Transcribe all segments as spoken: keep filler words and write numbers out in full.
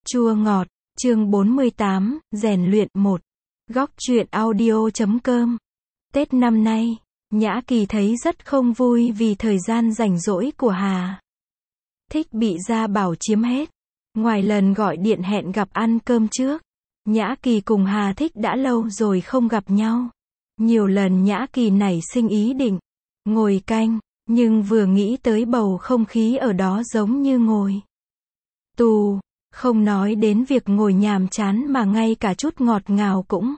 Chua ngọt, chương bốn mươi tám, rèn luyện một. Góc truyện audio chấm com. Tết năm nay, Nhã Kỳ thấy rất không vui vì thời gian rảnh rỗi của Hà Thích bị Gia Bảo chiếm hết. Ngoài lần gọi điện hẹn gặp ăn cơm trước, Nhã Kỳ cùng Hà Thích đã lâu rồi không gặp nhau. Nhiều lần Nhã Kỳ nảy sinh ý định ngồi canh, nhưng vừa nghĩ tới bầu không khí ở đó giống như ngồi tù, không nói đến việc ngồi nhàm chán mà ngay cả chút ngọt ngào cũng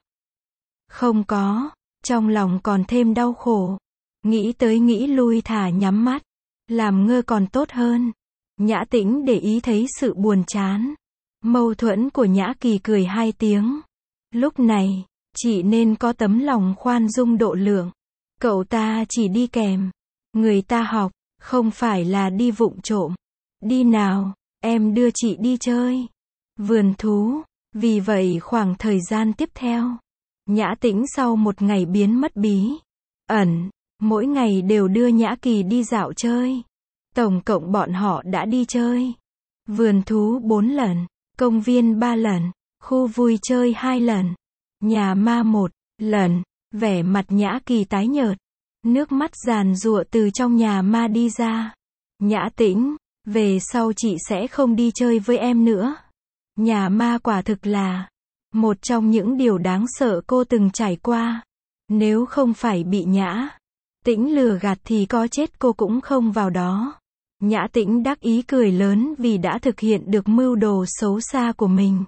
không có, trong lòng còn thêm đau khổ. Nghĩ tới nghĩ lui thả nhắm mắt, làm ngơ còn tốt hơn. Nhã Tĩnh để ý thấy sự buồn chán, mâu thuẫn của Nhã Kỳ, cười hai tiếng. Lúc này, chị nên có tấm lòng khoan dung độ lượng. Cậu ta chỉ đi kèm người ta học, không phải là đi vụng trộm. Đi nào, em đưa chị đi chơi vườn thú. Vì vậy khoảng thời gian tiếp theo, Nhã Tĩnh sau một ngày biến mất bí ẩn, mỗi ngày đều đưa Nhã Kỳ đi dạo chơi. Tổng cộng bọn họ đã đi chơi vườn thú bốn lần, công viên ba lần, khu vui chơi hai lần, nhà ma một lần. Vẻ mặt Nhã Kỳ tái nhợt, nước mắt giàn giụa từ trong nhà ma đi ra. Nhã Tĩnh, về sau chị sẽ không đi chơi với em nữa. Nhà ma quả thực là một trong những điều đáng sợ cô từng trải qua. Nếu không phải bị Nhã Tĩnh lừa gạt thì có chết cô cũng không vào đó. Nhã Tĩnh đắc ý cười lớn vì đã thực hiện được mưu đồ xấu xa của mình.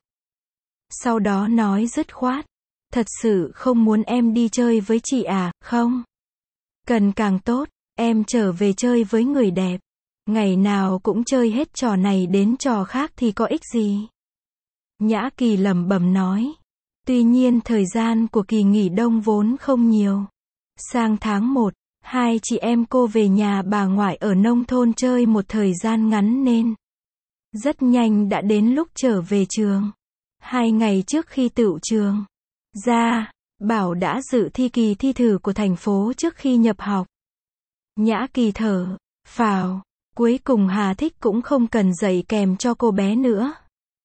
Sau đó nói dứt khoát, thật sự không muốn em đi chơi với chị à, không? Cần càng tốt, em trở về chơi với người đẹp. Ngày nào cũng chơi hết trò này đến trò khác thì có ích gì? Nhã Kỳ lẩm bẩm nói. Tuy nhiên thời gian của kỳ nghỉ đông vốn không nhiều. Sang tháng một, hai chị em cô về nhà bà ngoại ở nông thôn chơi một thời gian ngắn nên rất nhanh đã đến lúc trở về trường. Hai ngày trước khi tựu trường Gia Bảo đã dự thi kỳ thi thử của thành phố trước khi nhập học. Nhã Kỳ thở phào, cuối cùng Hà Thích cũng không cần dạy kèm cho cô bé nữa.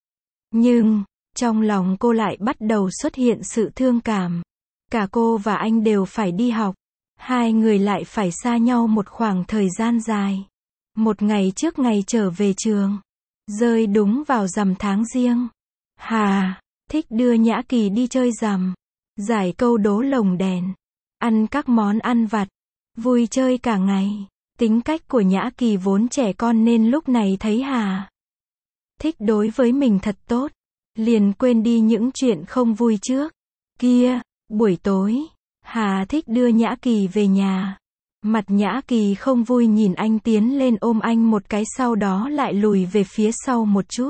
Nhưng, trong lòng cô lại bắt đầu xuất hiện sự thương cảm. Cả cô và anh đều phải đi học. Hai người lại phải xa nhau một khoảng thời gian dài. Một ngày trước ngày trở về trường, rơi đúng vào rằm tháng Giêng. Hà Thích đưa Nhã Kỳ đi chơi rằm, giải câu đố lồng đèn, ăn các món ăn vặt, vui chơi cả ngày. Tính cách của Nhã Kỳ vốn trẻ con nên lúc này thấy Hà Thích đối với mình thật tốt, liền quên đi những chuyện không vui trước kia. Buổi tối, Hà Thích đưa Nhã Kỳ về nhà. Mặt Nhã Kỳ không vui nhìn anh tiến lên ôm anh một cái, sau đó lại lùi về phía sau một chút.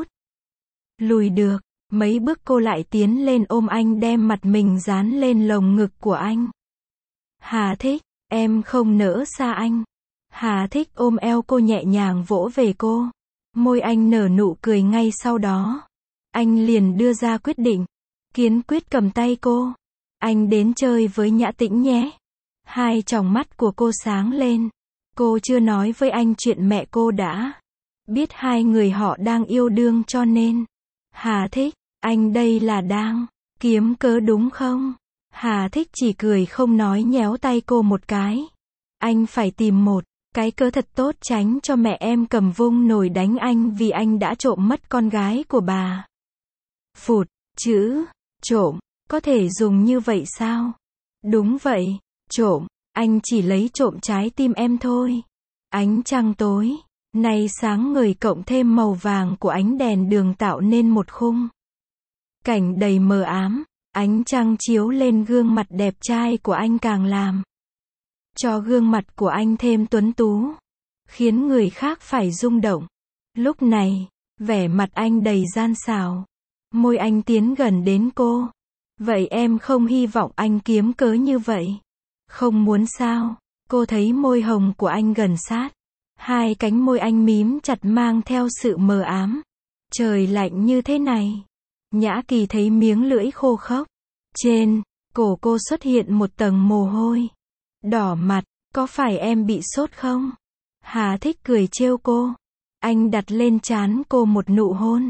Lùi được mấy bước cô lại tiến lên ôm anh, đem mặt mình dán lên lồng ngực của anh. Hà Thích, em không nỡ xa anh. Hà Thích ôm eo cô nhẹ nhàng vỗ về cô. Môi anh nở nụ cười, ngay sau đó anh liền đưa ra quyết định. Kiên quyết cầm tay cô. Anh đến chơi với Nhã Tĩnh nhé. Hai tròng mắt của cô sáng lên. Cô chưa nói với anh chuyện mẹ cô đã biết hai người họ đang yêu đương cho nên. Hà Thích, anh đây là đang kiếm cớ đúng không? Hà Thích chỉ cười không nói, nhéo tay cô một cái. Anh phải tìm một cái cớ thật tốt tránh cho mẹ em cầm vung nổi đánh anh vì anh đã trộm mất con gái của bà. Phụt, chữ trộm có thể dùng như vậy sao? Đúng vậy, trộm, anh chỉ lấy trộm trái tim em thôi. Ánh trăng tối nay sáng ngời cộng thêm màu vàng của ánh đèn đường tạo nên một khung cảnh đầy mờ ám. Ánh trăng chiếu lên gương mặt đẹp trai của anh càng làm cho gương mặt của anh thêm tuấn tú, khiến người khác phải rung động. Lúc này, vẻ mặt anh đầy gian xảo. Môi anh tiến gần đến cô. Vậy em không hy vọng anh kiếm cớ như vậy? Không muốn sao? Cô thấy môi hồng của anh gần sát. Hai cánh môi anh mím chặt mang theo sự mờ ám. Trời lạnh như thế này. Nhã Kỳ thấy miếng lưỡi khô khốc. Trên cổ cô xuất hiện một tầng mồ hôi. Đỏ mặt, có phải em bị sốt không? Hà Thích cười trêu cô. Anh đặt lên trán cô một nụ hôn.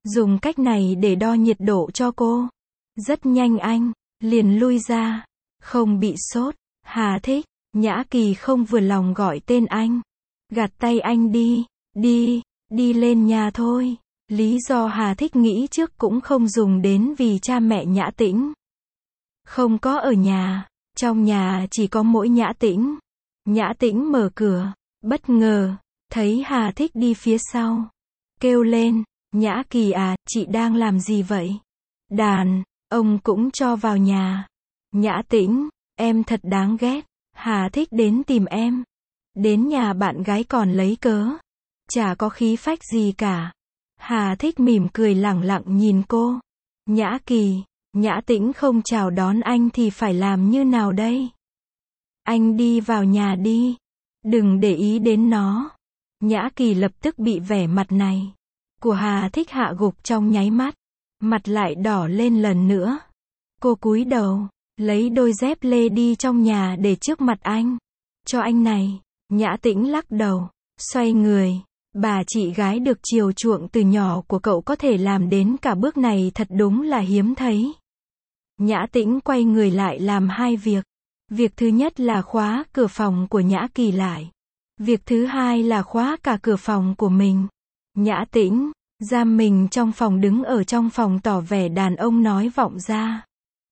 dùng cách này để đo nhiệt độ cho cô. Rất nhanh anh liền lui ra, không bị sốt. Hà Thích, Nhã Kỳ không vừa lòng gọi tên anh. Gạt tay anh đi, đi, đi lên nhà thôi. Lý do Hà Thích nghĩ trước cũng không dùng đến vì cha mẹ Nhã Tĩnh không có ở nhà, trong nhà chỉ có mỗi Nhã Tĩnh. Nhã Tĩnh mở cửa, bất ngờ, thấy Hà Thích đi phía sau. Kêu lên, Nhã Kỳ à, chị đang làm gì vậy? Đàn, ông cũng cho vào nhà. Nhã Tĩnh, em thật đáng ghét. Hà Thích đến tìm em. Đến nhà bạn gái còn lấy cớ. Chả có khí phách gì cả. Hà Thích mỉm cười lẳng lặng nhìn cô. Nhã Kỳ, Nhã Tĩnh không chào đón anh thì phải làm như nào đây? Anh đi vào nhà đi. Đừng để ý đến nó. Nhã Kỳ lập tức bị vẻ mặt này của Hà Thích hạ gục trong nháy mắt. Mặt lại đỏ lên lần nữa. Cô cúi đầu, lấy đôi dép lê đi trong nhà để trước mặt anh. Cho anh này. Nhã Tĩnh lắc đầu, xoay người. Bà chị gái được chiều chuộng từ nhỏ của cậu có thể làm đến cả bước này thật đúng là hiếm thấy. Nhã Tĩnh quay người lại làm hai việc. Việc thứ nhất là khóa cửa phòng của Nhã Kỳ lại. Việc thứ hai là khóa cả cửa phòng của mình. Nhã Tĩnh giam mình trong phòng, đứng ở trong phòng tỏ vẻ đàn ông nói vọng ra.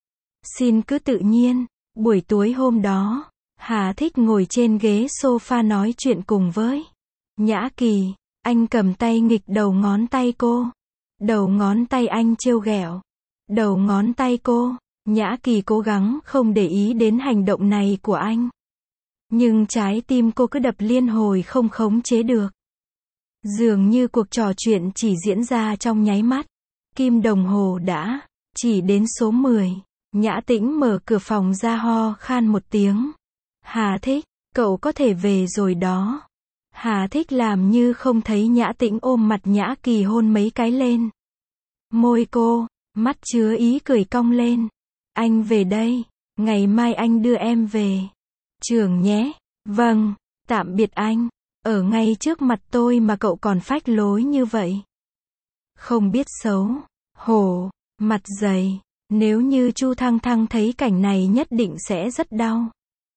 Xin cứ tự nhiên. Buổi tối hôm đó, Hà Thích ngồi trên ghế sofa nói chuyện cùng với Nhã Kỳ. Anh cầm tay nghịch đầu ngón tay cô. Đầu ngón tay anh trêu ghẹo. Đầu ngón tay cô. Nhã Kỳ cố gắng không để ý đến hành động này của anh. Nhưng trái tim cô cứ đập liên hồi không khống chế được. Dường như cuộc trò chuyện chỉ diễn ra trong nháy mắt. Kim đồng hồ đã chỉ đến số mười. Nhã Tĩnh mở cửa phòng ra ho khan một tiếng. Hà Thích, cậu có thể về rồi đó. Hà Thích làm như không thấy Nhã Tĩnh ôm mặt Nhã Kỳ hôn mấy cái lên môi cô, mắt chứa ý cười cong lên. Anh về đây, ngày mai anh đưa em về trường nhé. Vâng, tạm biệt anh. Ở ngay trước mặt tôi mà cậu còn phách lối như vậy. Không biết xấu hổ, mặt dày. Nếu như Chu Thăng Thăng thấy cảnh này nhất định sẽ rất đau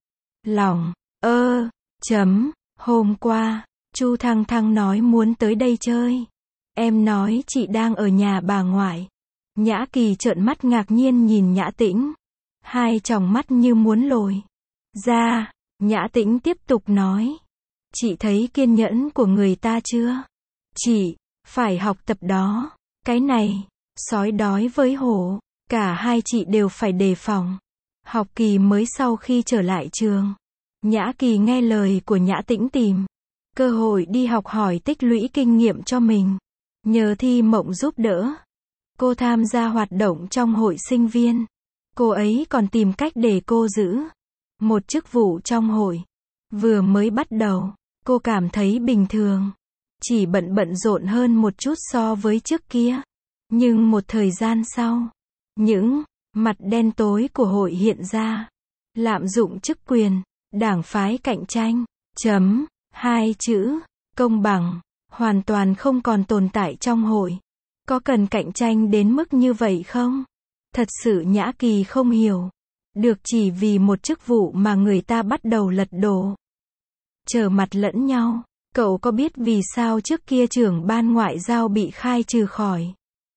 lòng. Ơ, chấm, hôm qua, Chu Thăng Thăng nói muốn tới đây chơi. Em nói chị đang ở nhà bà ngoại. Nhã Kỳ trợn mắt ngạc nhiên nhìn Nhã Tĩnh. Hai tròng mắt như muốn lồi ra. Nhã Tĩnh tiếp tục nói. Chị thấy kiên nhẫn của người ta chưa? Chị phải học tập đó. Cái này, sói đói với hổ. Cả hai chị đều phải đề phòng. Học kỳ mới sau khi trở lại trường, Nhã Kỳ nghe lời của Nhã Tĩnh tìm cơ hội đi học hỏi tích lũy kinh nghiệm cho mình. Nhờ Thi Mộng giúp đỡ, cô tham gia hoạt động trong hội sinh viên. Cô ấy còn tìm cách để cô giữ một chức vụ trong hội. Vừa mới bắt đầu, cô cảm thấy bình thường, chỉ bận bận rộn hơn một chút so với trước kia. Nhưng một thời gian sau, những mặt đen tối của hội hiện ra. Lạm dụng chức quyền, đảng phái cạnh tranh, chấm, hai chữ, công bằng, hoàn toàn không còn tồn tại trong hội. Có cần cạnh tranh đến mức như vậy không? Thật sự Nhã Kỳ không hiểu được, chỉ vì một chức vụ mà người ta bắt đầu lật đổ, trở mặt lẫn nhau. Cậu có biết vì sao trước kia trưởng ban ngoại giao bị khai trừ khỏi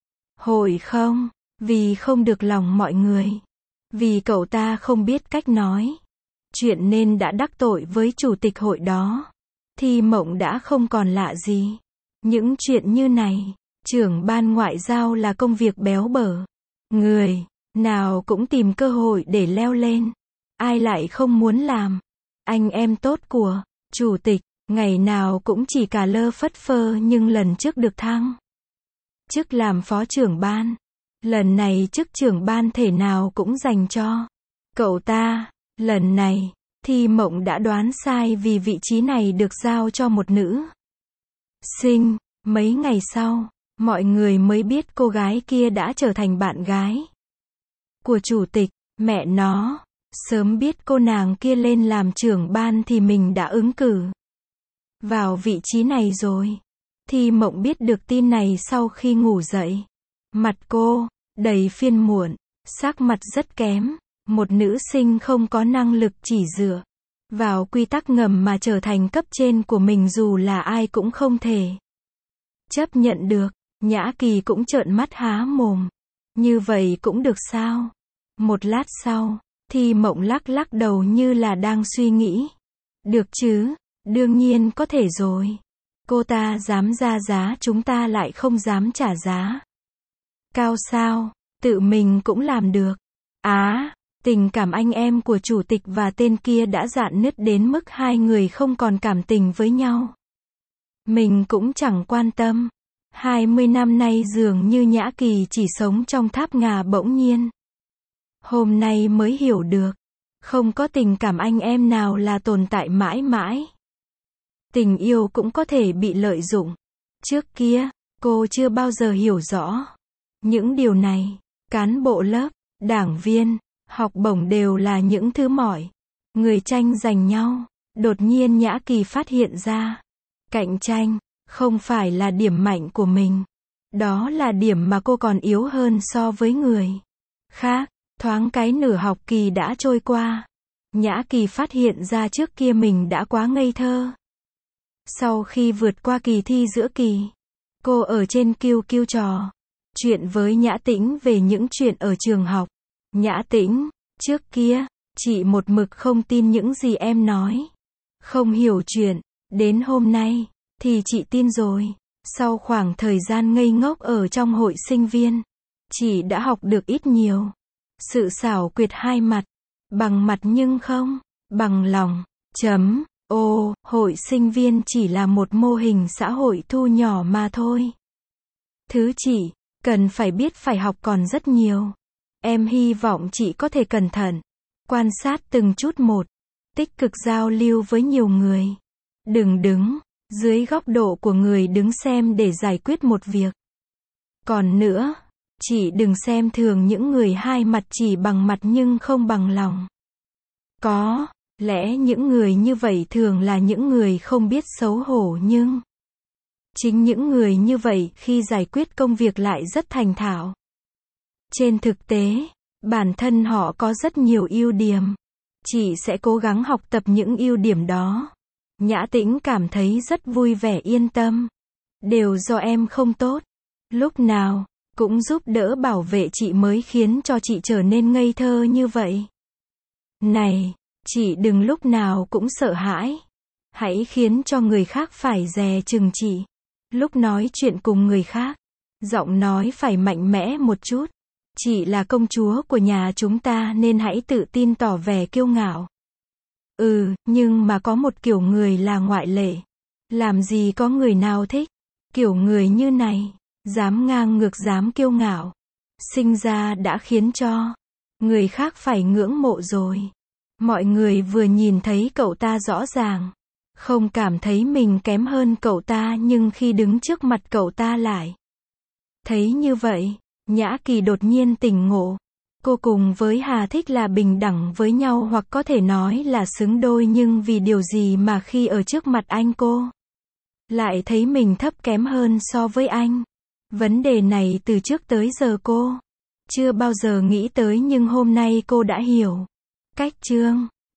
hội không? Vì không được lòng mọi người. Vì cậu ta không biết cách nói chuyện nên đã đắc tội với chủ tịch hội đó. Thi Mộng đã không còn lạ gì. Những chuyện như này, trưởng ban ngoại giao là công việc béo bở. Người nào cũng tìm cơ hội để leo lên. Ai lại không muốn làm? Anh em tốt của chủ tịch, ngày nào cũng chỉ cà lơ phất phơ, nhưng lần trước được thăng chức làm phó trưởng ban. Lần này chức trưởng ban thể nào cũng dành cho cậu ta. Lần này, Thi Mộng đã đoán sai vì vị trí này được giao cho một nữ sinh. Mấy ngày sau, mọi người mới biết cô gái kia đã trở thành bạn gái của chủ tịch. Mẹ nó, sớm biết cô nàng kia lên làm trưởng ban thì mình đã ứng cử vào vị trí này rồi. Thi Mộng biết được tin này sau khi ngủ dậy. Mặt cô đầy phiền muộn, sắc mặt rất kém. Một nữ sinh không có năng lực chỉ dựa vào quy tắc ngầm mà trở thành cấp trên của mình dù là ai cũng không thể chấp nhận được. Nhã Kỳ cũng trợn mắt há mồm. Như vậy cũng được sao? Một lát sau, Thi Mộng lắc lắc đầu như là đang suy nghĩ. Được chứ, đương nhiên có thể rồi. Cô ta dám ra giá, chúng ta lại không dám trả giá cao sao? Tự mình cũng làm được. Á, tình cảm anh em của chủ tịch và tên kia đã rạn nứt đến mức hai người không còn cảm tình với nhau. Mình cũng chẳng quan tâm. hai mươi năm nay dường như Nhã Kỳ chỉ sống trong tháp ngà, bỗng nhiên hôm nay mới hiểu được. Không có tình cảm anh em nào là tồn tại mãi mãi. Tình yêu cũng có thể bị lợi dụng. Trước kia, cô chưa bao giờ hiểu rõ những điều này. Cán bộ lớp, đảng viên, học bổng đều là những thứ mỏi người tranh giành nhau. Đột nhiên Nhã Kỳ phát hiện ra, cạnh tranh không phải là điểm mạnh của mình. Đó là điểm mà cô còn yếu hơn so với người khác. Thoáng cái nửa học kỳ đã trôi qua. Nhã Kỳ phát hiện ra trước kia mình đã quá ngây thơ. Sau khi vượt qua kỳ thi giữa kỳ, cô ở trên Q Q trò chuyện với Nhã Tĩnh về những chuyện ở trường học. Nhã Tĩnh, trước kia, chị một mực không tin những gì em nói. Không hiểu chuyện. Đến hôm nay, thì chị tin rồi. Sau khoảng thời gian ngây ngốc ở trong hội sinh viên, chị đã học được ít nhiều. Sự xảo quyệt hai mặt. Bằng mặt nhưng không bằng lòng. Chấm. Ô, hội sinh viên chỉ là một mô hình xã hội thu nhỏ mà thôi. Thứ chị cần phải biết phải học còn rất nhiều. Em hy vọng chị có thể cẩn thận, quan sát từng chút một, tích cực giao lưu với nhiều người. Đừng đứng dưới góc độ của người đứng xem để giải quyết một việc. Còn nữa, chị đừng xem thường những người hai mặt chỉ bằng mặt nhưng không bằng lòng. Có lẽ những người như vậy thường là những người không biết xấu hổ, nhưng chính những người như vậy khi giải quyết công việc lại rất thành thạo. Trên thực tế, bản thân họ có rất nhiều ưu điểm. Chị sẽ cố gắng học tập những ưu điểm đó. Nhã Tĩnh cảm thấy rất vui vẻ, yên tâm. Đều do em không tốt. Lúc nào cũng giúp đỡ bảo vệ chị mới khiến cho chị trở nên ngây thơ như vậy. Này, chị đừng lúc nào cũng sợ hãi. Hãy khiến cho người khác phải dè chừng chị. Lúc nói chuyện cùng người khác, giọng nói phải mạnh mẽ một chút. Chị là công chúa của nhà chúng ta nên hãy tự tin, tỏ vẻ kiêu ngạo. Ừ, nhưng mà có một kiểu người là ngoại lệ. Làm gì có người nào thích kiểu người như này, dám ngang ngược, dám kiêu ngạo. Sinh ra đã khiến cho người khác phải ngưỡng mộ rồi. Mọi người vừa nhìn thấy cậu ta rõ ràng không cảm thấy mình kém hơn cậu ta, nhưng khi đứng trước mặt cậu ta lại thấy như vậy. Nhã Kỳ đột nhiên tỉnh ngộ. Cô cùng với Hà Thích là bình đẳng với nhau, hoặc có thể nói là xứng đôi, nhưng vì điều gì mà khi ở trước mặt anh cô lại thấy mình thấp kém hơn so với anh? Vấn đề này từ trước tới giờ cô chưa bao giờ nghĩ tới, nhưng hôm nay cô đã hiểu. Cách chương